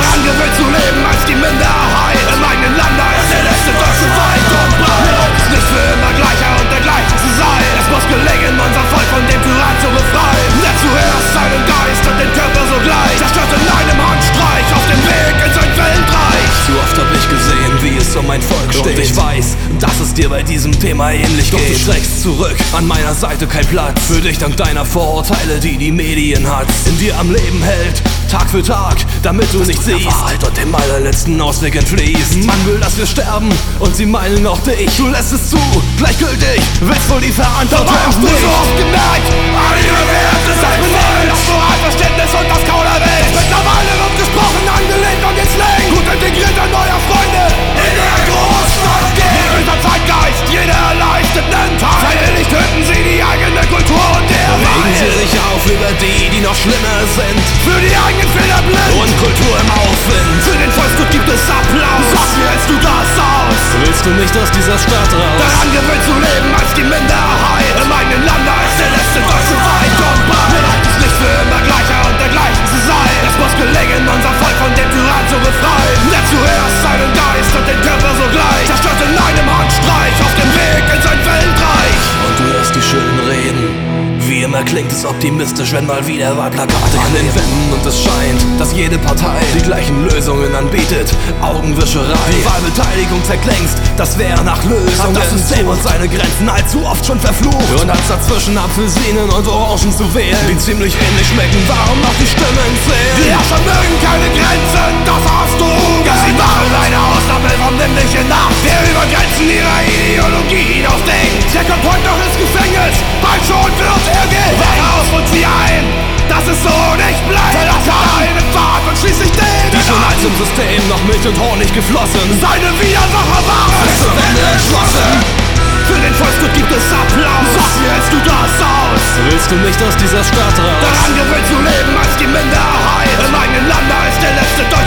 Daran gewöhnt zu leben als die Minderheit. Im eigenen Land, da ist der letzte Deutsche weit und breit. Es ist nicht für immer gleicher und dergleichen zu sein. Es muss gelingen, unser Volk von dem Tyrann zu befreien, der zuerst seinen Geist und den Körper sogleich zerstört in einem Handstreich auf dem Weg in sein Weltreich. Zu oft hab ich gesehen, wie es um mein Volk steht. Und ich weiß, dass es dir bei diesem Thema ähnlich geht. Doch du schreckst zurück, an meiner Seite kein Platz für dich dank deiner Vorurteile, die die Medien hat in dir am Leben hält, Tag für Tag, damit du nicht siehst und dem allerletzten Ausweg entfliehst. Man will, dass wir sterben und sie meinen auch dich. Du lässt es zu, gleichgültig, willst wohl die Verantwortung hast du so oft gemerkt, alle Werte sind benehmen, das Moralverständnis und das Kauderwelsch. Mittlerweile wird gesprochen, angelehnt und jetzt längst gut integrierter neuer Freunde in der Großstadt geht. Dieser Zeitgeist, jeder leistet nen Teil. Freiwillig töten sie die eigene Kultur und der Regen sie sich auf über die noch schlimmer sind, für die eigenen Fehler blind und Kultur im Aufwind. Für den Volksgut gibt es Applaus. Sag, wie hältst du das aus? Willst du nicht aus dieser Stadt raus? Daran gewöhnt zu leben als die Minderheit. Im eigenen Land, da ist der letzte Deutsche weit und breit. Es ist nicht für immer gleicher und dergleichen zu sein. Es muss gelingen, unser Volk von dem Tyrann zu befreien, der zuerst seinen Geist und den Körper sogleich zerstört in einem Handstreich auf dem Weg in sein Weltreich. Und du hörst die schönen Reden. Wie immer klingt es optimistisch, wenn mal wieder Wahlplakate an den Wänden und es scheint, dass jede Partei die gleichen Lösungen anbietet. Augenwischerei, Wahlbeteiligung zerklängst, das wäre nach Lösung. Das System und seine Grenzen allzu oft schon verflucht. Und als dazwischen Apfelsinen und Orangen zu wählen, die ziemlich ähnlich schmecken, warum noch die Stimmen zählen? Die Herrscher mögen keine Grenzen, das hast du. Ja, sie machen eine Ausnahme vom Ländlichen nach, der über Grenzen ihrer Ideologie hinausdenkt. Der kommt heute noch ins Gefängnis, bald schon wird er Wach auf und zieh ein, dass es so nicht bleibt. Verlasse deinen Pfad und schließlich den die schon als im System noch Milch und Honig geflossen, seine Widersacher waren bis zur Wende entschlossen. Für den Volksgut gibt es Applaus. Sag, wie hältst du das aus? Willst du nicht aus dieser Stadt raus? Daran gewöhnt zu leben als die Minderheit. Im eigenen Land, da ist der letzte